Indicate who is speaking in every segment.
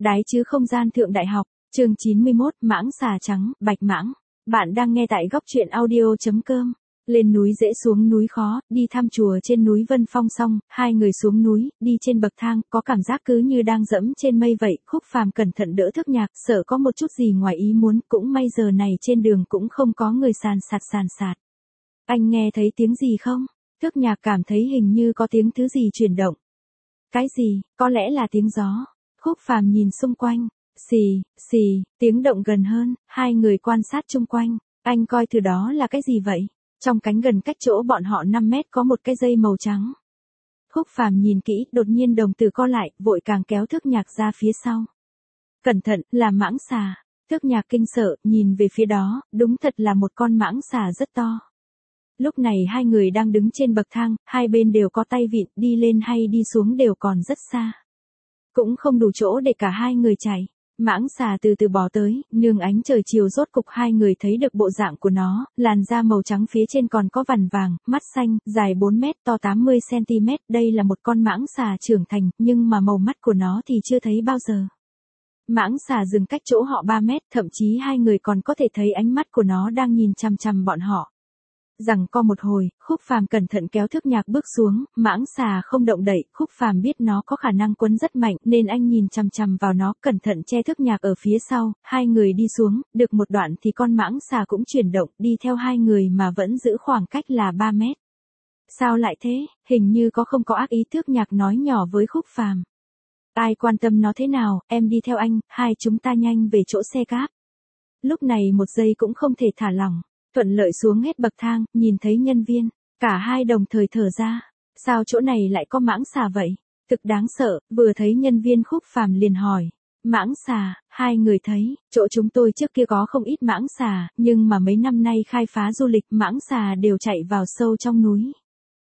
Speaker 1: Đái chứ không gian thượng đại học, chương 91, mãng xà trắng, bạch mãng. Bạn đang nghe tại góc truyện audio.com. Lên núi dễ xuống núi khó, đi thăm chùa trên núi Vân Phong xong, hai người xuống núi, đi trên bậc thang, có cảm giác cứ như đang dẫm trên mây vậy. Khúc Phàm cẩn thận đỡ Thước Nhạc, sợ có một chút gì ngoài ý muốn, cũng may giờ này trên đường cũng không có người sàn sạt. Anh nghe thấy tiếng gì không? Thước Nhạc cảm thấy hình như có tiếng thứ gì chuyển động. Cái gì? Có lẽ là tiếng gió. Khúc Phàm nhìn xung quanh, xì, tiếng động gần hơn, hai người quan sát chung quanh, anh coi từ đó là cái gì vậy? Trong cánh gần cách chỗ bọn họ 5 mét có một cái dây màu trắng. Khúc Phàm nhìn kỹ, đột nhiên đồng tử co lại, vội càng kéo Thước Nhạc ra phía sau. Cẩn thận, là mãng xà. Thước Nhạc kinh sợ, nhìn về phía đó, đúng thật là một con mãng xà rất to. Lúc này hai người đang đứng trên bậc thang, hai bên đều có tay vịn, đi lên hay đi xuống đều còn rất xa. Cũng không đủ chỗ để cả hai người chạy. Mãng xà từ từ bò tới, nương ánh trời chiều rốt cục hai người thấy được bộ dạng của nó, làn da màu trắng phía trên còn có vằn vàng, mắt xanh, dài 4 mét, to 80 cm. Đây là một con mãng xà trưởng thành, nhưng mà màu mắt của nó thì chưa thấy bao giờ. Mãng xà dừng cách chỗ họ 3 mét, thậm chí hai người còn có thể thấy ánh mắt của nó đang nhìn chằm chằm bọn họ. Rằng co một hồi, Khúc Phàm cẩn thận kéo Thước Nhạc bước xuống, mãng xà không động đậy, Khúc Phàm biết nó có khả năng quấn rất mạnh, nên anh nhìn chằm chằm vào nó, cẩn thận che Thước Nhạc ở phía sau, hai người đi xuống, được một đoạn thì con mãng xà cũng chuyển động, đi theo hai người mà vẫn giữ khoảng cách là 3 mét. Sao lại thế, hình như không có ác ý, Thước Nhạc nói nhỏ với Khúc Phàm. Ai quan tâm nó thế nào, em đi theo anh, hai chúng ta nhanh về chỗ xe cáp. Lúc này một giây cũng không thể thả lỏng. Thuận lợi xuống hết bậc thang, nhìn thấy nhân viên, cả hai đồng thời thở ra. Sao chỗ này lại có mãng xà vậy? Thực đáng sợ, vừa thấy nhân viên Khúc Phàm liền hỏi. Mãng xà, hai người thấy, chỗ chúng tôi trước kia có không ít mãng xà, nhưng mà mấy năm nay khai phá du lịch mãng xà đều chạy vào sâu trong núi.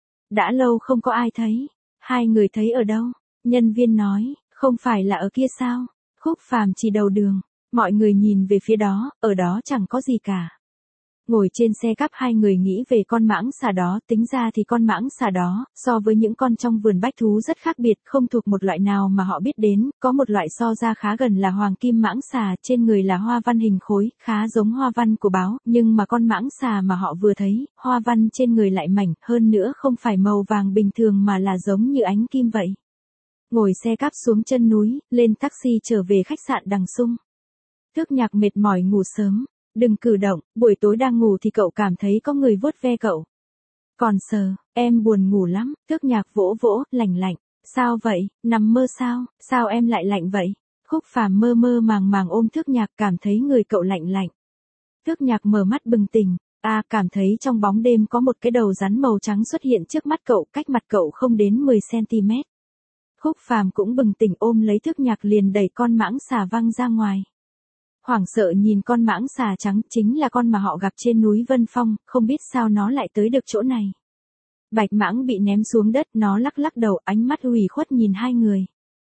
Speaker 1: Đã lâu không có ai thấy. Hai người thấy ở đâu? Nhân viên nói, không phải là ở kia sao? Khúc Phàm chỉ đầu đường. Mọi người nhìn về phía đó, ở đó chẳng có gì cả. Ngồi trên xe cáp hai người nghĩ về con mãng xà đó, tính ra thì con mãng xà đó, so với những con trong vườn bách thú rất khác biệt, không thuộc một loại nào mà họ biết đến, có một loại so ra khá gần là hoàng kim mãng xà, trên người là hoa văn hình khối, khá giống hoa văn của báo, nhưng mà con mãng xà mà họ vừa thấy, hoa văn trên người lại mảnh, hơn nữa không phải màu vàng bình thường mà là giống như ánh kim vậy. Ngồi xe cáp xuống chân núi, lên taxi trở về khách sạn Đằng Sung. Thước Nhạc mệt mỏi ngủ sớm. Đừng cử động, buổi tối đang ngủ thì cậu cảm thấy có người vuốt ve cậu. Còn sờ, em buồn ngủ lắm, Thước Nhạc vỗ, lạnh. Sao vậy, nằm mơ sao, sao em lại lạnh vậy? Khúc Phàm mơ màng ôm Thước Nhạc, cảm thấy người cậu lạnh. Thước Nhạc mở mắt bừng tỉnh, cảm thấy trong bóng đêm có một cái đầu rắn màu trắng xuất hiện trước mắt cậu, cách mặt cậu không đến 10 cm. Khúc Phàm cũng bừng tỉnh ôm lấy Thước Nhạc liền đẩy con mãng xà văng ra ngoài. Hoảng sợ nhìn con mãng xà trắng, chính là con mà họ gặp trên núi Vân Phong, không biết sao nó lại tới được chỗ này. Bạch mãng bị ném xuống đất, nó lắc đầu, ánh mắt ủy khuất nhìn hai người.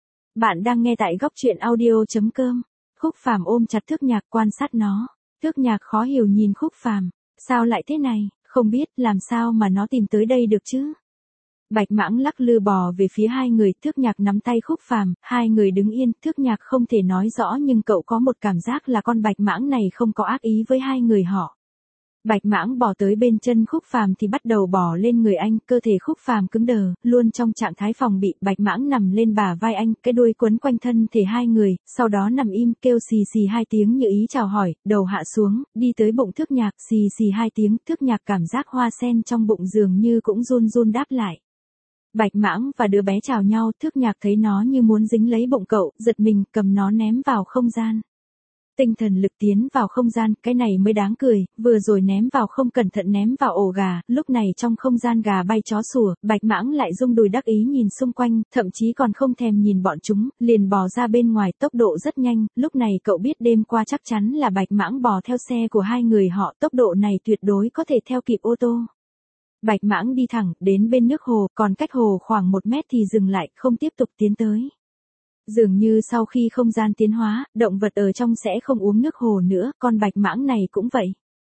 Speaker 1: Bạn đang nghe tại góc truyện audio.com. Khúc Phàm ôm chặt Thước Nhạc quan sát nó. Thước Nhạc khó hiểu nhìn Khúc Phàm, sao lại thế này, không biết làm sao mà nó tìm tới đây được chứ. Bạch mãng lắc lư bò về phía hai người, Thước Nhạc nắm tay Khúc Phàm, hai người đứng yên, Thước Nhạc không thể nói rõ nhưng cậu có một cảm giác là con bạch mãng này không có ác ý với hai người họ. Bạch mãng bò tới bên chân Khúc Phàm thì bắt đầu bò lên người anh, cơ thể Khúc Phàm cứng đờ, luôn trong trạng thái phòng bị, bạch mãng nằm lên bả vai anh, cái đuôi quấn quanh thân thể hai người, sau đó nằm im kêu xì hai tiếng như ý chào hỏi, đầu hạ xuống, đi tới bụng Thước Nhạc, xì hai tiếng, Thước Nhạc cảm giác hoa sen trong bụng dường như cũng run đáp lại. Bạch mãng và đứa bé chào nhau, Thước Nhạc thấy nó như muốn dính lấy bụng cậu, giật mình, cầm nó ném vào không gian. Tinh thần lực tiến vào không gian, cái này mới đáng cười, vừa rồi ném vào không cẩn thận ném vào ổ gà, lúc này trong không gian gà bay chó sủa, bạch mãng lại rung đùi đắc ý nhìn xung quanh, thậm chí còn không thèm nhìn bọn chúng, liền bò ra bên ngoài, tốc độ rất nhanh, lúc này cậu biết đêm qua chắc chắn là bạch mãng bò theo xe của hai người họ, tốc độ này tuyệt đối có thể theo kịp ô tô. Bạch mãng đi thẳng, đến bên nước hồ, còn cách hồ khoảng 1 mét thì dừng lại, không tiếp tục tiến tới. Dường như sau khi không gian tiến hóa, động vật ở trong sẽ không uống nước hồ nữa, con bạch mãng này cũng vậy.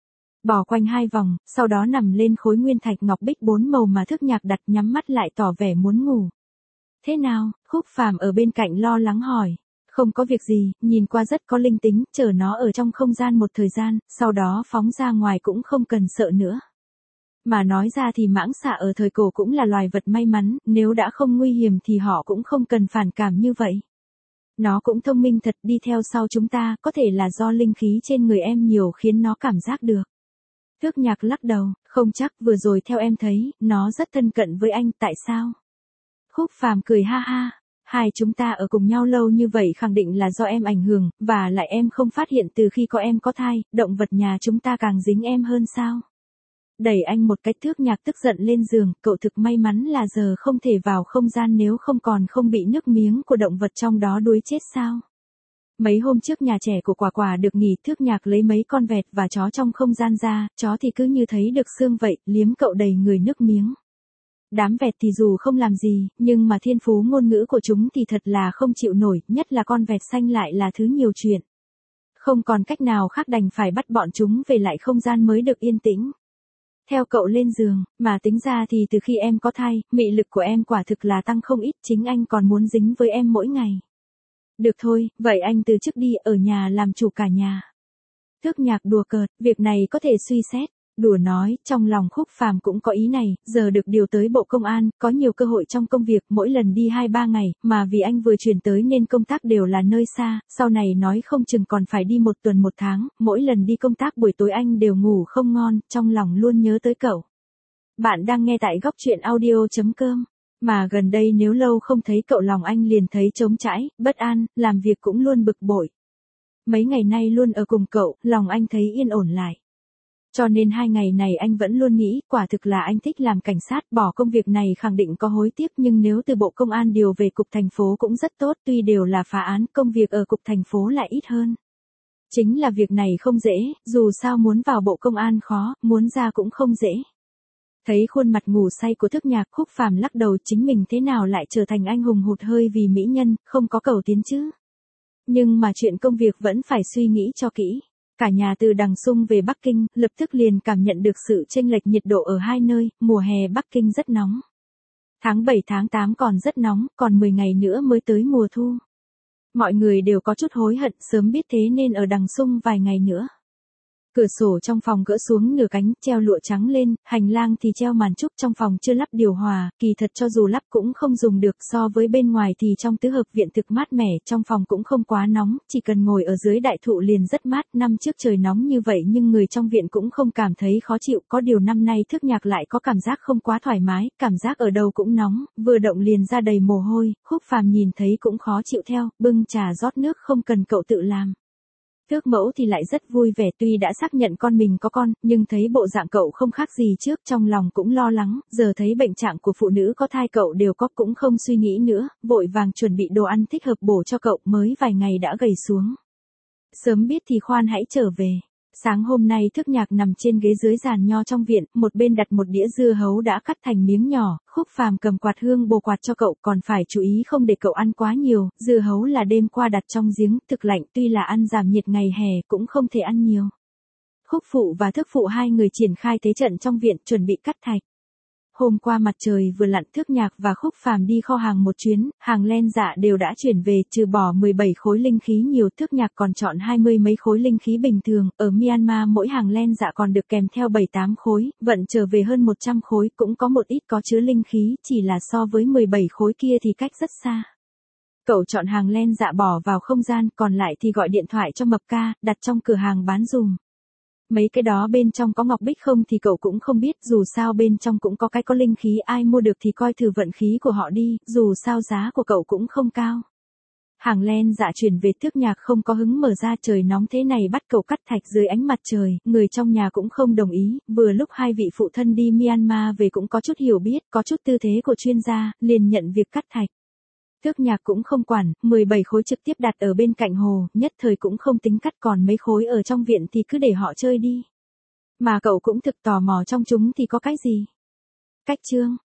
Speaker 1: Bò quanh 2 vòng, sau đó nằm lên khối nguyên thạch ngọc bích 4 màu mà Thước Nhạc đặt, nhắm mắt lại tỏ vẻ muốn ngủ. Thế nào? Khúc Phàm ở bên cạnh lo lắng hỏi. Không có việc gì, nhìn qua rất có linh tính, chở nó ở trong không gian một thời gian, sau đó phóng ra ngoài cũng không cần sợ nữa. Mà nói ra thì mãng xà ở thời cổ cũng là loài vật may mắn, nếu đã không nguy hiểm thì họ cũng không cần phản cảm như vậy. Nó cũng thông minh thật, đi theo sau chúng ta, có thể là do linh khí trên người em nhiều khiến nó cảm giác được. Thước Nhạc lắc đầu, không chắc, vừa rồi theo em thấy, nó rất thân cận với anh, tại sao? Khúc Phàm cười ha ha, hai chúng ta ở cùng nhau lâu như vậy khẳng định là do em ảnh hưởng, và lại em không phát hiện từ khi có em có thai, động vật nhà chúng ta càng dính em hơn sao? Đẩy anh một cái. Thước Nhạc tức giận lên giường, cậu thực may mắn là giờ không thể vào không gian, nếu không còn không bị nước miếng của động vật trong đó đuối chết sao? Mấy hôm trước nhà trẻ của Quả Quả được nghỉ, Thước Nhạc lấy mấy con vẹt và chó trong không gian ra, chó thì cứ như thấy được xương vậy, liếm cậu đầy người nước miếng. Đám vẹt thì dù không làm gì, nhưng mà thiên phú ngôn ngữ của chúng thì thật là không chịu nổi, nhất là con vẹt xanh lại là thứ nhiều chuyện. Không còn cách nào khác đành phải bắt bọn chúng về lại không gian mới được yên tĩnh. Theo cậu lên giường, mà tính ra thì từ khi em có thai, mị lực của em quả thực là tăng không ít, chính anh còn muốn dính với em mỗi ngày. Được thôi, vậy anh từ chức đi, ở nhà làm chủ cả nhà. Thước Nhạc đùa cợt, việc này có thể suy xét. Đùa nói, trong lòng Khúc Phàm cũng có ý này, giờ được điều tới Bộ Công an, có nhiều cơ hội trong công việc, mỗi lần đi 2-3 ngày, mà vì anh vừa chuyển tới nên công tác đều là nơi xa, sau này nói không chừng còn phải đi 1 tuần 1 tháng, mỗi lần đi công tác buổi tối anh đều ngủ không ngon, trong lòng luôn nhớ tới cậu. Bạn đang nghe tại góc truyện audio.com. Mà gần đây nếu lâu không thấy cậu lòng anh liền thấy trống trải, bất an, làm việc cũng luôn bực bội. Mấy ngày nay luôn ở cùng cậu, lòng anh thấy yên ổn lại. Cho nên 2 ngày này anh vẫn luôn nghĩ, quả thực là anh thích làm cảnh sát, bỏ công việc này khẳng định có hối tiếc, nhưng nếu từ Bộ Công an điều về cục thành phố cũng rất tốt, tuy đều là phá án, công việc ở cục thành phố lại ít hơn. Chính là việc này không dễ, dù sao muốn vào Bộ Công an khó, muốn ra cũng không dễ. Thấy khuôn mặt ngủ say của Thước Nhạc, Khúc Phàm lắc đầu, chính mình thế nào lại trở thành anh hùng hụt hơi vì mỹ nhân, không có cầu tiến chứ. Nhưng mà chuyện công việc vẫn phải suy nghĩ cho kỹ. Cả nhà từ Đằng Sung về Bắc Kinh, lập tức liền cảm nhận được sự chênh lệch nhiệt độ ở hai nơi, mùa hè Bắc Kinh rất nóng. Tháng 7 tháng 8 còn rất nóng, còn 10 ngày nữa mới tới mùa thu. Mọi người đều có chút hối hận, sớm biết thế nên ở Đằng Sung vài ngày nữa. Cửa sổ trong phòng gỡ xuống nửa cánh, treo lụa trắng lên, hành lang thì treo màn trúc, trong phòng chưa lắp điều hòa, kỳ thật cho dù lắp cũng không dùng được, so với bên ngoài thì trong tứ hợp viện thực mát mẻ, trong phòng cũng không quá nóng, chỉ cần ngồi ở dưới đại thụ liền rất mát. Năm trước trời nóng như vậy nhưng người trong viện cũng không cảm thấy khó chịu, có điều năm nay Thước Nhạc lại có cảm giác không quá thoải mái, cảm giác ở đầu cũng nóng, vừa động liền ra đầy mồ hôi. Khúc Phàm nhìn thấy cũng khó chịu theo, bưng trà rót nước không cần cậu tự làm. Thước mẫu thì lại rất vui vẻ, tuy đã xác nhận con mình có con, nhưng thấy bộ dạng cậu không khác gì trước, trong lòng cũng lo lắng, giờ thấy bệnh trạng của phụ nữ có thai cậu đều có, cũng không suy nghĩ nữa, vội vàng chuẩn bị đồ ăn thích hợp bổ cho cậu, mới vài ngày đã gầy xuống. Sớm biết thì khoan hãy trở về. Sáng hôm nay Thước Nhạc nằm trên ghế dưới giàn nho trong viện, một bên đặt một đĩa dưa hấu đã cắt thành miếng nhỏ, Khúc Phàm cầm quạt hương bồ quạt cho cậu, còn phải chú ý không để cậu ăn quá nhiều, dưa hấu là đêm qua đặt trong giếng, thực lạnh, tuy là ăn giảm nhiệt ngày hè, cũng không thể ăn nhiều. Khúc phụ và Thước phụ hai người triển khai thế trận trong viện, chuẩn bị cắt thạch. Hôm qua mặt trời vừa lặn, Thước Nhạc và Khúc Phàm đi kho hàng một chuyến, hàng len dạ đều đã chuyển về, trừ bỏ 17 khối linh khí nhiều, Thước Nhạc còn chọn 20 mấy khối linh khí bình thường, ở Myanmar mỗi hàng len dạ còn được kèm theo 7-8 khối, vận trở về hơn 100 khối, cũng có một ít có chứa linh khí, chỉ là so với 17 khối kia thì cách rất xa. Cậu chọn hàng len dạ bỏ vào không gian, còn lại thì gọi điện thoại cho Mập Ca, đặt trong cửa hàng bán dùm. Mấy cái đó bên trong có ngọc bích không thì cậu cũng không biết, dù sao bên trong cũng có cái có linh khí, ai mua được thì coi thử vận khí của họ đi, dù sao giá của cậu cũng không cao. Hàng len dạ chuyển về, Thước Nhạc không có hứng mở ra, trời nóng thế này bắt cậu cắt thạch dưới ánh mặt trời, người trong nhà cũng không đồng ý, vừa lúc hai vị phụ thân đi Myanmar về cũng có chút hiểu biết, có chút tư thế của chuyên gia, liền nhận việc cắt thạch. Thước Nhạc cũng không quản, 17 khối trực tiếp đặt ở bên cạnh hồ, nhất thời cũng không tính cắt, còn mấy khối ở trong viện thì cứ để họ chơi đi. Mà cậu cũng thực tò mò trong chúng thì có cái gì. Cách chương